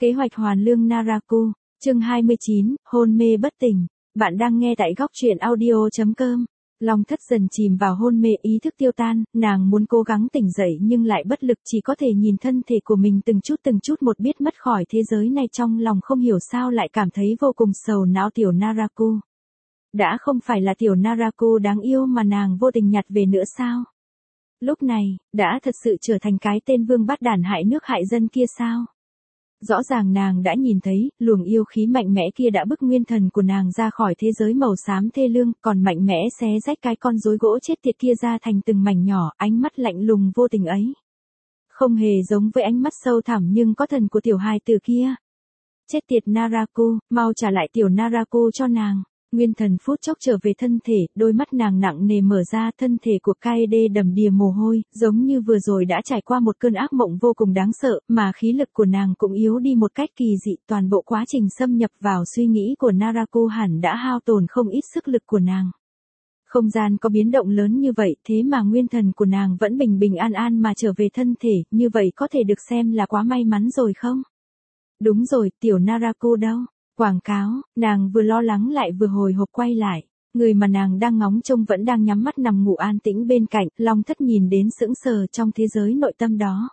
Kế hoạch hoàn lương Naraku, chương 29, hôn mê bất tỉnh. Bạn đang nghe tại góc truyện audio.com. Long Thất dần chìm vào hôn mê, ý thức tiêu tan, nàng muốn cố gắng tỉnh dậy nhưng lại bất lực, chỉ có thể nhìn thân thể của mình từng chút một biết mất khỏi thế giới này, trong lòng không hiểu sao lại cảm thấy vô cùng sầu não. Tiểu Naraku. Đã không phải là tiểu Naraku đáng yêu mà nàng vô tình nhặt về nữa sao? Lúc này, đã thật sự trở thành cái tên vương bát đản hại nước hại dân kia sao? Rõ ràng nàng đã nhìn thấy, luồng yêu khí mạnh mẽ kia đã bức nguyên thần của nàng ra khỏi thế giới màu xám thê lương, còn mạnh mẽ xé rách cái con rối gỗ chết tiệt kia ra thành từng mảnh nhỏ, ánh mắt lạnh lùng vô tình ấy. Không hề giống với ánh mắt sâu thẳm nhưng có thần của tiểu hài tử kia. Chết tiệt Naraku, mau trả lại tiểu Naraku cho nàng. Nguyên thần phút chốc trở về thân thể, đôi mắt nàng nặng nề mở ra, thân thể của Kaede đầm đìa mồ hôi, giống như vừa rồi đã trải qua một cơn ác mộng vô cùng đáng sợ, mà khí lực của nàng cũng yếu đi một cách kỳ dị, toàn bộ quá trình xâm nhập vào suy nghĩ của Naraku hẳn đã hao tổn không ít sức lực của nàng. Không gian có biến động lớn như vậy, thế mà nguyên thần của nàng vẫn bình bình an an mà trở về thân thể, như vậy có thể được xem là quá may mắn rồi không? Đúng rồi, tiểu Naraku đâu? Quảng cáo, nàng vừa lo lắng lại vừa hồi hộp quay lại. Người mà nàng đang ngóng trông vẫn đang nhắm mắt nằm ngủ an tĩnh bên cạnh, Long Thất nhìn đến sững sờ trong thế giới nội tâm đó.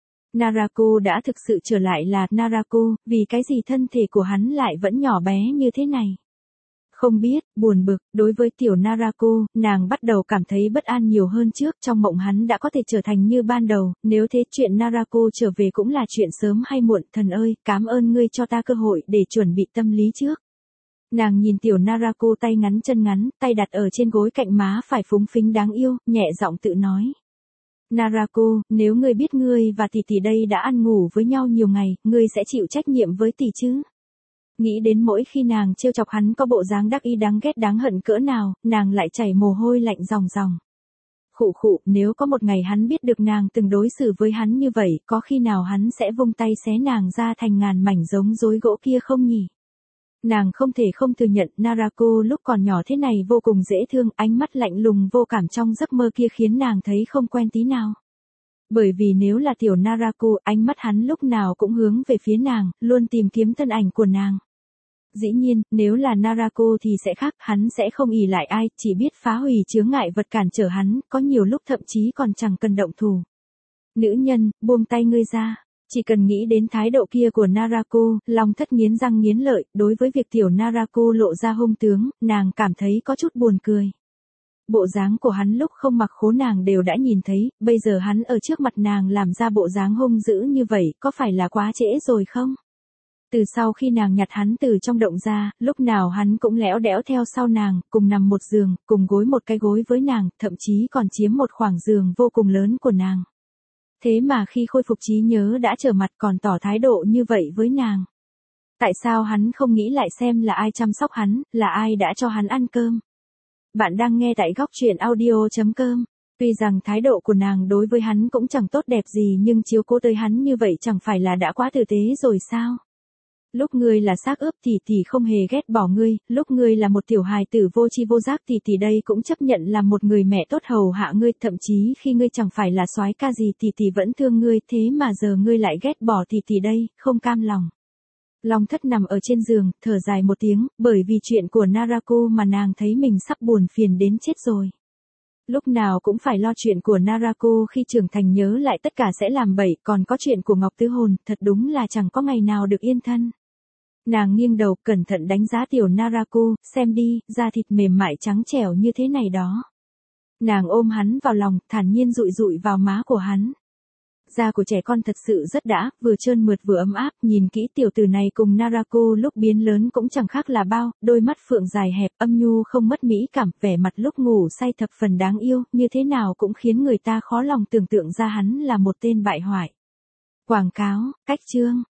Naraku đã thực sự trở lại là Naraku, vì cái gì thân thể của hắn lại vẫn nhỏ bé như thế này? Không biết, buồn bực, đối với tiểu Naraku, nàng bắt đầu cảm thấy bất an nhiều hơn trước, trong mộng hắn đã có thể trở thành như ban đầu, nếu thế chuyện Naraku trở về cũng là chuyện sớm hay muộn, thần ơi, cảm ơn ngươi cho ta cơ hội để chuẩn bị tâm lý trước. Nàng nhìn tiểu Naraku tay ngắn chân ngắn, tay đặt ở trên gối cạnh má phải phúng phính đáng yêu, nhẹ giọng tự nói. Naraku, nếu ngươi biết ngươi và tỷ tỷ đây đã ăn ngủ với nhau nhiều ngày, ngươi sẽ chịu trách nhiệm với tỷ chứ? Nghĩ đến mỗi khi nàng trêu chọc hắn có bộ dáng đắc ý đáng ghét đáng hận cỡ nào, nàng lại chảy mồ hôi lạnh ròng ròng. Khụ khụ, nếu có một ngày hắn biết được nàng từng đối xử với hắn như vậy, có khi nào hắn sẽ vung tay xé nàng ra thành ngàn mảnh giống rối gỗ kia không nhỉ? Nàng không thể không thừa nhận Naraku lúc còn nhỏ thế này vô cùng dễ thương, ánh mắt lạnh lùng vô cảm trong giấc mơ kia khiến nàng thấy không quen tí nào. Bởi vì nếu là tiểu Naraku, ánh mắt hắn lúc nào cũng hướng về phía nàng, luôn tìm kiếm thân ảnh của nàng. Dĩ nhiên, nếu là Naraku thì sẽ khác, hắn sẽ không ỷ lại ai, chỉ biết phá hủy chướng ngại vật cản trở hắn, có nhiều lúc thậm chí còn chẳng cần động thủ. Nữ nhân, buông tay ngươi ra. Chỉ cần nghĩ đến thái độ kia của Naraku, Long Thất nghiến răng nghiến lợi, đối với việc tiểu Naraku lộ ra hung tướng, nàng cảm thấy có chút buồn cười. Bộ dáng của hắn lúc không mặc khố nàng đều đã nhìn thấy, bây giờ hắn ở trước mặt nàng làm ra bộ dáng hung dữ như vậy, có phải là quá trễ rồi không? Từ sau khi nàng nhặt hắn từ trong động ra, lúc nào hắn cũng lẽo đẽo theo sau nàng, cùng nằm một giường, cùng gối một cái gối với nàng, thậm chí còn chiếm một khoảng giường vô cùng lớn của nàng. Thế mà khi khôi phục trí nhớ đã trở mặt còn tỏ thái độ như vậy với nàng. Tại sao hắn không nghĩ lại xem là ai chăm sóc hắn, là ai đã cho hắn ăn cơm? Bạn đang nghe tại góc truyện audio.com. Tuy rằng thái độ của nàng đối với hắn cũng chẳng tốt đẹp gì nhưng chiếu cố tới hắn như vậy chẳng phải là đã quá tử tế rồi sao? Lúc ngươi là xác ướp tỷ không hề ghét bỏ ngươi, lúc ngươi là một tiểu hài tử vô tri vô giác tỷ đây cũng chấp nhận là một người mẹ tốt hầu hạ ngươi, thậm chí khi ngươi chẳng phải là soái ca gì tỷ vẫn thương ngươi, thế mà giờ ngươi lại ghét bỏ tỷ đây, không cam lòng. Long Thất nằm ở trên giường, thở dài một tiếng, bởi vì chuyện của Naraku mà nàng thấy mình sắp buồn phiền đến chết rồi. Lúc nào cũng phải lo chuyện của Naraku, khi trưởng thành nhớ lại tất cả sẽ làm bậy, còn có chuyện của Ngọc Tứ Hồn, thật đúng là chẳng có ngày nào được yên thân. Nàng nghiêng đầu, cẩn thận đánh giá tiểu Naraku, xem đi, da thịt mềm mại trắng trẻo như thế này đó. Nàng ôm hắn vào lòng, thản nhiên dụi dụi vào má của hắn. Da của trẻ con thật sự rất đã, vừa trơn mượt vừa ấm áp, nhìn kỹ tiểu tử này cùng Naraku lúc biến lớn cũng chẳng khác là bao, đôi mắt phượng dài hẹp, âm nhu không mất mỹ cảm, vẻ mặt lúc ngủ say thập phần đáng yêu, như thế nào cũng khiến người ta khó lòng tưởng tượng ra hắn là một tên bại hoại. Quảng cáo, cách chương.